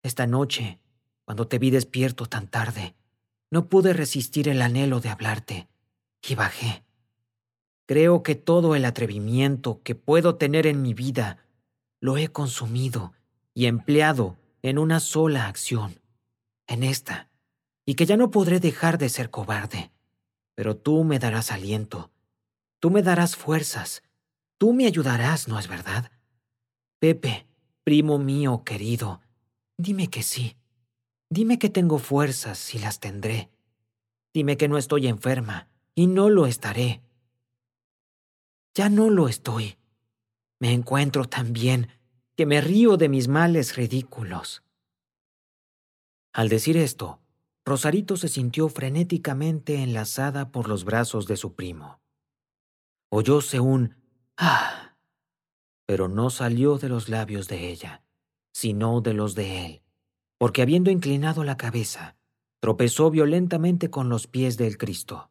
Esta noche, cuando te vi despierto tan tarde, no pude resistir el anhelo de hablarte y bajé. Creo que todo el atrevimiento que puedo tener en mi vida lo he consumido y empleado en una sola acción, en esta, y que ya no podré dejar de ser cobarde. Pero tú me darás aliento, tú me darás fuerzas, tú me ayudarás, ¿no es verdad? Pepe, primo mío querido, dime que sí. Dime que tengo fuerzas y las tendré. Dime que no estoy enferma y no lo estaré. Ya no lo estoy. Me encuentro tan bien que me río de mis males ridículos. Al decir esto, Rosarito se sintió frenéticamente enlazada por los brazos de su primo. Oyóse un «ah», pero no salió de los labios de ella, sino de los de él, porque habiendo inclinado la cabeza, tropezó violentamente con los pies del Cristo.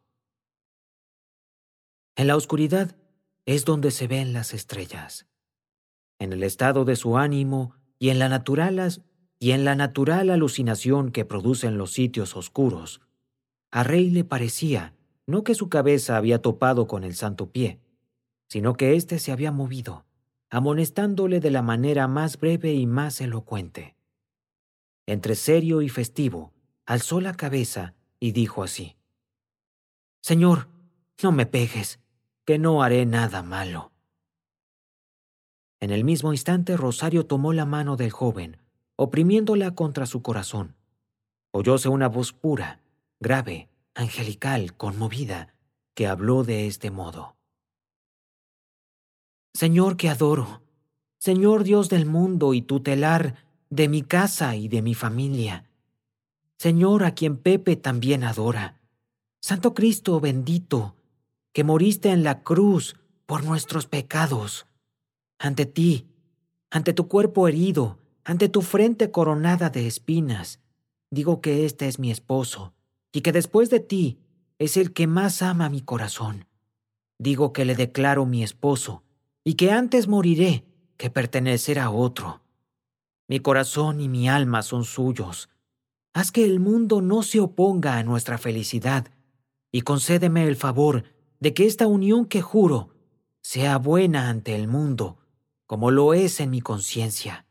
En la oscuridad es donde se ven las estrellas. En el estado de su ánimo y en la natural alucinación que producen los sitios oscuros, a Rey le parecía no que su cabeza había topado con el santo pie, sino que éste se había movido, amonestándole de la manera más breve y más elocuente. Entre serio y festivo, alzó la cabeza y dijo así: «Señor, no me pegues, que no haré nada malo». En el mismo instante Rosario tomó la mano del joven, oprimiéndola contra su corazón. Oyóse una voz pura, grave, angelical, conmovida, que habló de este modo: «Señor que adoro, Señor Dios del mundo y tutelar de mi casa y de mi familia, Señor a quien Pepe también adora, Santo Cristo bendito, que moriste en la cruz por nuestros pecados. Ante ti, ante tu cuerpo herido, ante tu frente coronada de espinas, digo que este es mi esposo, y que después de ti es el que más ama mi corazón. Digo que le declaro mi esposo, y que antes moriré que pertenecer a otro. Mi corazón y mi alma son suyos. Haz que el mundo no se oponga a nuestra felicidad, y concédeme el favor de que esta unión que juro sea buena ante el mundo, como lo es en mi conciencia.